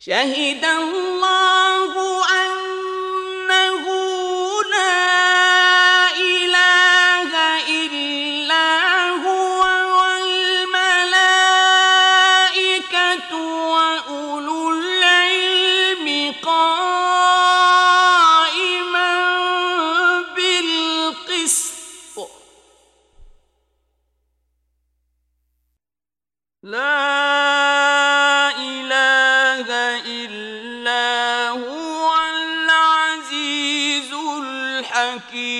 شهد الله أنه لا إله إلا هو والملائكة وأولو العلم قائما بالقسط لا إله إلا هو العزيز الحكيم